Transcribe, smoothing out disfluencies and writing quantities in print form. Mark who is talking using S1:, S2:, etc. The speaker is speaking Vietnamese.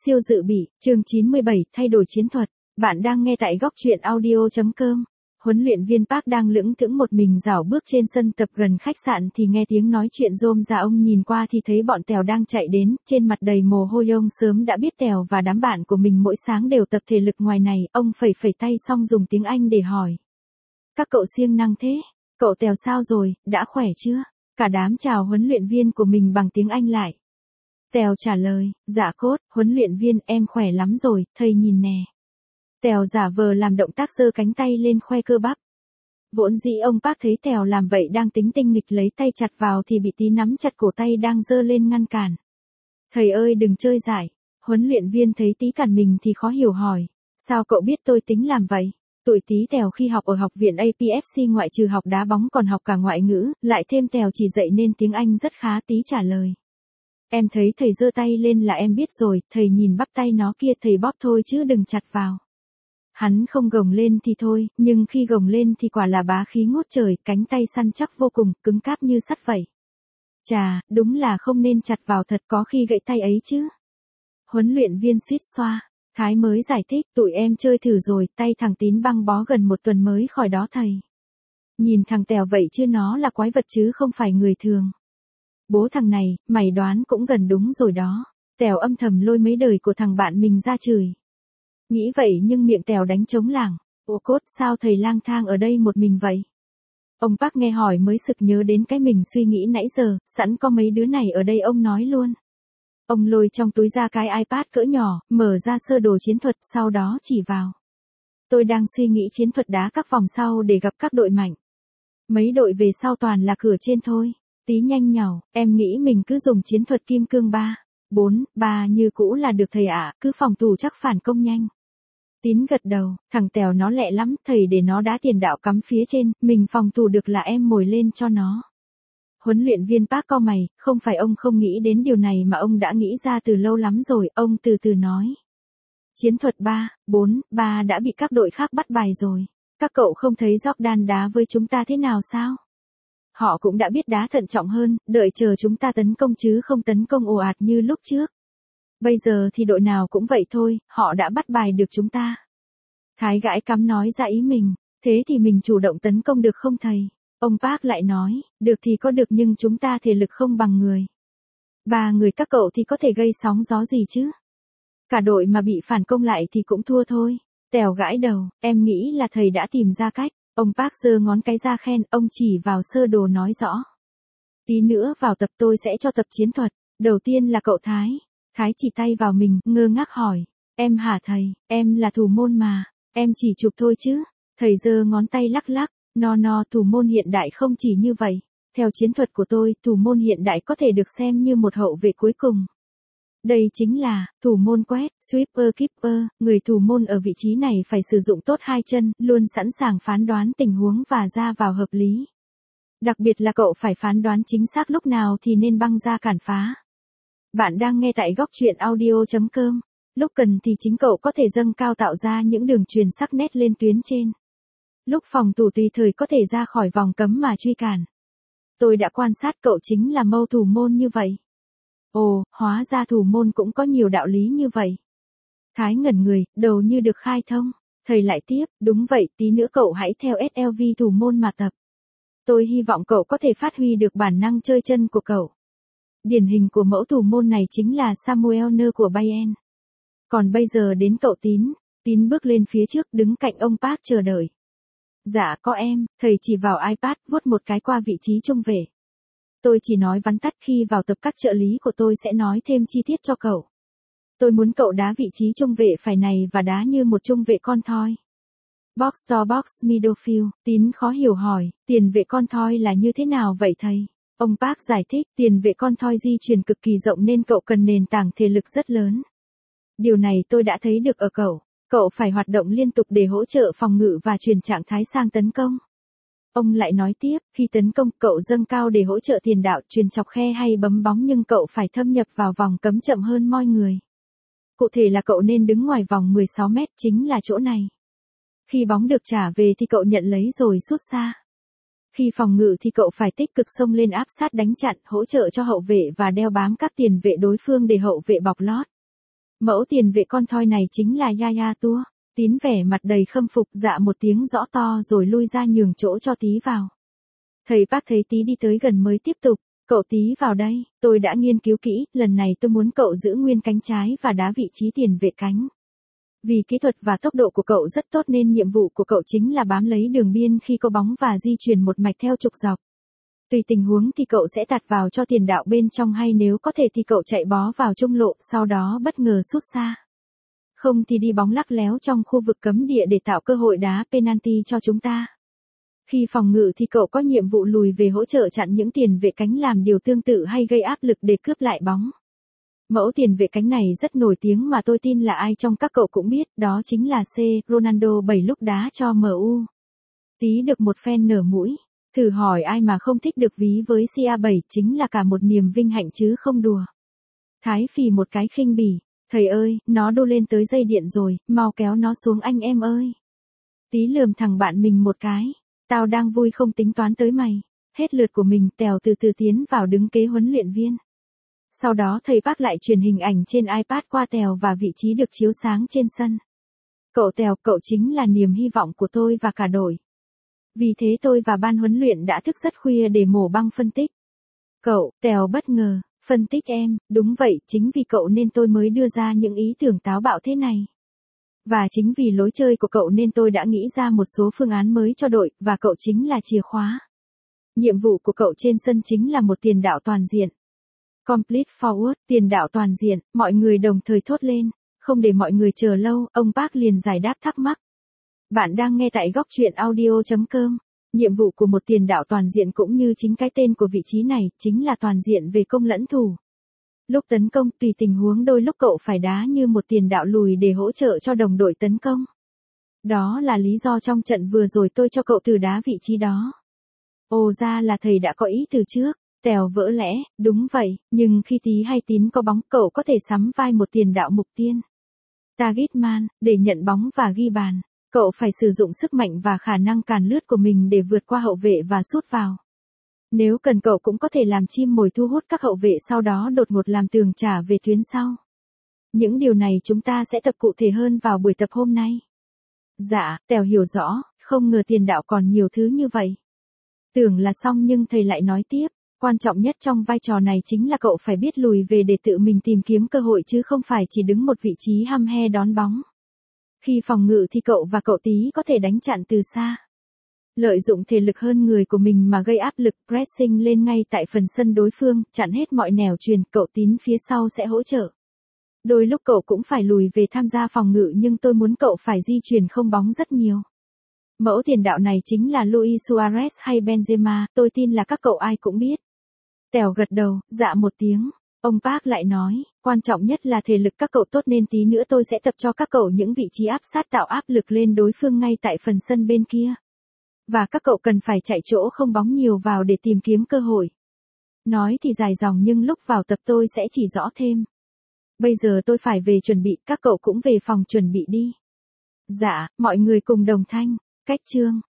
S1: Siêu dự bị, chương 97, thay đổi chiến thuật. Bạn đang nghe tại góc truyện audio.com. Huấn luyện viên Park đang lững thững một mình rảo bước trên sân tập gần khách sạn thì nghe tiếng nói chuyện rôm rả. Ông nhìn qua thì thấy bọn Tèo đang chạy đến, trên mặt đầy mồ hôi. Ông sớm đã biết Tèo và đám bạn của mình mỗi sáng đều tập thể lực ngoài này. Ông phẩy phẩy tay xong dùng tiếng Anh để hỏi. Các cậu siêng năng thế, cậu Tèo sao rồi, đã khỏe chưa? Cả đám chào huấn luyện viên của mình bằng tiếng Anh lại. Tèo trả lời, dạ cốt, huấn luyện viên, em khỏe lắm rồi, thầy nhìn nè. Tèo giả vờ làm động tác giơ cánh tay lên khoe cơ bắp. Vốn dĩ ông Park thấy Tèo làm vậy đang tính tinh nghịch lấy tay chặt vào thì bị Tí nắm chặt cổ tay đang giơ lên ngăn cản. Thầy ơi đừng chơi dại. Huấn luyện viên thấy Tí cản mình thì khó hiểu hỏi. Sao cậu biết tôi tính làm vậy? Tuổi Tí Tèo khi học ở học viện APFC ngoại trừ học đá bóng còn học cả ngoại ngữ, lại thêm Tèo chỉ dạy nên tiếng Anh rất khá. Tí trả lời. Em thấy thầy giơ tay lên là em biết rồi, thầy nhìn bắp tay nó kia, thầy bóp thôi chứ đừng chặt vào. Hắn không gồng lên thì thôi, nhưng khi gồng lên thì quả là bá khí ngút trời, cánh tay săn chắc vô cùng, cứng cáp như sắt vậy. Chà, đúng là không nên chặt vào, thật có khi gãy tay ấy chứ. Huấn luyện viên suýt xoa. Thái mới giải thích, tụi em chơi thử rồi, tay thằng Tín băng bó gần 1 tuần mới khỏi đó thầy. Nhìn thằng Tèo vậy chứ nó là quái vật chứ không phải người thường. Bố thằng này, mày đoán cũng gần đúng rồi đó. Tèo âm thầm lôi mấy đời của thằng bạn mình ra chửi. Nghĩ vậy nhưng miệng Tèo đánh trống lảng. Ô cốt, sao thầy lang thang ở đây một mình vậy? Ông Park nghe hỏi mới sực nhớ đến cái mình suy nghĩ nãy giờ, sẵn có mấy đứa này ở đây ông nói luôn. Ông lôi trong túi ra cái iPad cỡ nhỏ, mở ra sơ đồ chiến thuật, sau đó chỉ vào. Tôi đang suy nghĩ chiến thuật đá các vòng sau để gặp các đội mạnh. Mấy đội về sau toàn là cửa trên thôi. Tí nhanh nhảu, em nghĩ mình cứ dùng chiến thuật kim cương 3-4-3 như cũ là được thầy ạ, cứ phòng thủ chắc phản công nhanh. Tín gật đầu, thằng Tèo nó lẹ lắm, thầy để nó đá tiền đạo cắm phía trên, mình phòng thủ được là em mồi lên cho nó. Huấn luyện viên Park cau mày, không phải ông không nghĩ đến điều này mà ông đã nghĩ ra từ lâu lắm rồi, ông từ từ nói. Chiến thuật 3-4-3 đã bị các đội khác bắt bài rồi. Các cậu không thấy Jordan đá với chúng ta thế nào sao? Họ cũng đã biết đá thận trọng hơn, đợi chờ chúng ta tấn công chứ không tấn công ồ ạt như lúc trước. Bây giờ thì đội nào cũng vậy thôi, họ đã bắt bài được chúng ta. Thái gãi cắm nói ra ý mình, thế thì mình chủ động tấn công được không thầy? Ông Park lại nói, được thì có được nhưng chúng ta thể lực không bằng người. 3 người các cậu thì có thể gây sóng gió gì chứ? Cả đội mà bị phản công lại thì cũng thua thôi. Tèo gãi đầu, em nghĩ là thầy đã tìm ra cách. Ông Park giơ ngón cái ra khen, ông chỉ vào sơ đồ nói rõ. Tí nữa vào tập tôi sẽ cho tập chiến thuật. Đầu tiên là cậu Thái. Thái chỉ tay vào mình, ngơ ngác hỏi. Em hả thầy, em là thủ môn mà. Em chỉ chụp thôi chứ. Thầy giơ ngón tay lắc lắc. No, thủ môn hiện đại không chỉ như vậy. Theo chiến thuật của tôi, thủ môn hiện đại có thể được xem như một hậu vệ cuối cùng. Đây chính là, thủ môn quét, sweeper keeper, người thủ môn ở vị trí này phải sử dụng tốt 2 chân, luôn sẵn sàng phán đoán tình huống và ra vào hợp lý. Đặc biệt là cậu phải phán đoán chính xác lúc nào thì nên băng ra cản phá. Bạn đang nghe tại góc truyện audio.com. Lúc cần thì chính cậu có thể dâng cao tạo ra những đường truyền sắc nét lên tuyến trên. Lúc phòng thủ tùy thời có thể ra khỏi vòng cấm mà truy cản. Tôi đã quan sát cậu chính là mâu thủ môn như vậy. Ồ, hóa ra thủ môn cũng có nhiều đạo lý như vậy. Thái ngẩn người, đầu như được khai thông. Thầy lại tiếp, đúng vậy, tí nữa cậu hãy theo SLV thủ môn mà tập. Tôi hy vọng cậu có thể phát huy được bản năng chơi chân của cậu. Điển hình của mẫu thủ môn này chính là Samuel Neuer của Bayern. Còn bây giờ đến cậu Tín. Tín bước lên phía trước đứng cạnh ông Park chờ đợi. Dạ có em, thầy chỉ vào iPad vuốt một cái qua vị trí trung vệ. Tôi chỉ nói vắn tắt, khi vào tập các trợ lý của tôi sẽ nói thêm chi tiết cho cậu. Tôi muốn cậu đá vị trí trung vệ phải này và đá như một trung vệ con thoi. Box to box midfield, Tín khó hiểu hỏi, tiền vệ con thoi là như thế nào vậy thầy? Ông Park giải thích, tiền vệ con thoi di chuyển cực kỳ rộng nên cậu cần nền tảng thể lực rất lớn. Điều này tôi đã thấy được ở cậu. Cậu phải hoạt động liên tục để hỗ trợ phòng ngự và chuyển trạng thái sang tấn công. Ông lại nói tiếp, khi tấn công cậu dâng cao để hỗ trợ tiền đạo, chuyền chọc khe hay bấm bóng nhưng cậu phải thâm nhập vào vòng cấm chậm hơn mọi người. Cụ thể là cậu nên đứng ngoài vòng 16 mét, chính là chỗ này. Khi bóng được trả về thì cậu nhận lấy rồi sút xa. Khi phòng ngự thì cậu phải tích cực xông lên áp sát đánh chặn, hỗ trợ cho hậu vệ và đeo bám các tiền vệ đối phương để hậu vệ bọc lót. Mẫu tiền vệ con thoi này chính là Yaya Tua. Tín vẻ mặt đầy khâm phục, dạ một tiếng rõ to rồi lui ra nhường chỗ cho Tí vào. Thầy Park thấy Tí đi tới gần mới tiếp tục, cậu Tí vào đây, tôi đã nghiên cứu kỹ, lần này tôi muốn cậu giữ nguyên cánh trái và đá vị trí tiền vệ cánh. Vì kỹ thuật và tốc độ của cậu rất tốt nên nhiệm vụ của cậu chính là bám lấy đường biên khi có bóng và di chuyển một mạch theo trục dọc. Tùy tình huống thì cậu sẽ tạt vào cho tiền đạo bên trong, hay nếu có thể thì cậu chạy bó vào trung lộ, sau đó bất ngờ sút xa. Không thì đi bóng lắc léo trong khu vực cấm địa để tạo cơ hội đá penalty cho chúng ta. Khi phòng ngự thì cậu có nhiệm vụ lùi về hỗ trợ chặn những tiền vệ cánh làm điều tương tự hay gây áp lực để cướp lại bóng. Mẫu tiền vệ cánh này rất nổi tiếng mà tôi tin là ai trong các cậu cũng biết, đó chính là C. Ronaldo 7 lúc đá cho MU. Tí được một phen nở mũi. Thử hỏi ai mà không thích được ví với CA7, chính là cả một niềm vinh hạnh chứ không đùa. Thái phì một cái khinh bỉ. Thầy ơi, nó đô lên tới dây điện rồi, mau kéo nó xuống anh em ơi. Tí lườm thằng bạn mình một cái. Tao đang vui không tính toán tới mày. Hết lượt của mình, Tèo từ từ tiến vào đứng kế huấn luyện viên. Sau đó thầy Park lại truyền hình ảnh trên iPad qua Tèo và vị trí được chiếu sáng trên sân. Cậu Tèo, cậu chính là niềm hy vọng của tôi và cả đội. Vì thế tôi và ban huấn luyện đã thức rất khuya để mổ băng phân tích. Cậu, Tèo bất ngờ, phân tích em, đúng vậy, chính vì cậu nên tôi mới đưa ra những ý tưởng táo bạo thế này. Và chính vì lối chơi của cậu nên tôi đã nghĩ ra một số phương án mới cho đội, và cậu chính là chìa khóa. Nhiệm vụ của cậu trên sân chính là một tiền đạo toàn diện. Complete forward, tiền đạo toàn diện, mọi người đồng thời thốt lên, không để mọi người chờ lâu, ông Park liền giải đáp thắc mắc. Bạn đang nghe tại góc truyện audio.com. Nhiệm vụ của một tiền đạo toàn diện cũng như chính cái tên của vị trí này, chính là toàn diện về công lẫn thủ. Lúc tấn công, tùy tình huống đôi lúc cậu phải đá như một tiền đạo lùi để hỗ trợ cho đồng đội tấn công. Đó là lý do trong trận vừa rồi tôi cho cậu từ đá vị trí đó. Ồ, ra là thầy đã có ý từ trước. Tèo vỡ lẽ, đúng vậy, nhưng khi Tí hay Tín có bóng, cậu có thể sắm vai một tiền đạo mục tiên. Target man, để nhận bóng và ghi bàn. Cậu phải sử dụng sức mạnh và khả năng càn lướt của mình để vượt qua hậu vệ và sút vào. Nếu cần cậu cũng có thể làm chim mồi thu hút các hậu vệ, sau đó đột ngột làm tường trả về tuyến sau. Những điều này chúng ta sẽ tập cụ thể hơn vào buổi tập hôm nay. Dạ, Tèo hiểu rõ, không ngờ tiền đạo còn nhiều thứ như vậy. Tưởng là xong nhưng thầy lại nói tiếp, quan trọng nhất trong vai trò này chính là cậu phải biết lùi về để tự mình tìm kiếm cơ hội chứ không phải chỉ đứng một vị trí hăm he đón bóng. Khi phòng ngự thì cậu và cậu Tí có thể đánh chặn từ xa. Lợi dụng thể lực hơn người của mình mà gây áp lực pressing lên ngay tại phần sân đối phương, chặn hết mọi nẻo truyền, cậu Tín phía sau sẽ hỗ trợ. Đôi lúc cậu cũng phải lùi về tham gia phòng ngự nhưng tôi muốn cậu phải di chuyển không bóng rất nhiều. Mẫu tiền đạo này chính là Luis Suarez hay Benzema, tôi tin là các cậu ai cũng biết. Tèo gật đầu, dạ một tiếng. Ông Park lại nói, quan trọng nhất là thể lực các cậu tốt nên tí nữa tôi sẽ tập cho các cậu những vị trí áp sát tạo áp lực lên đối phương ngay tại phần sân bên kia. Và các cậu cần phải chạy chỗ không bóng nhiều vào để tìm kiếm cơ hội. Nói thì dài dòng nhưng lúc vào tập tôi sẽ chỉ rõ thêm. Bây giờ tôi phải về chuẩn bị, các cậu cũng về phòng chuẩn bị đi. Dạ, mọi người cùng đồng thanh. Cách chương.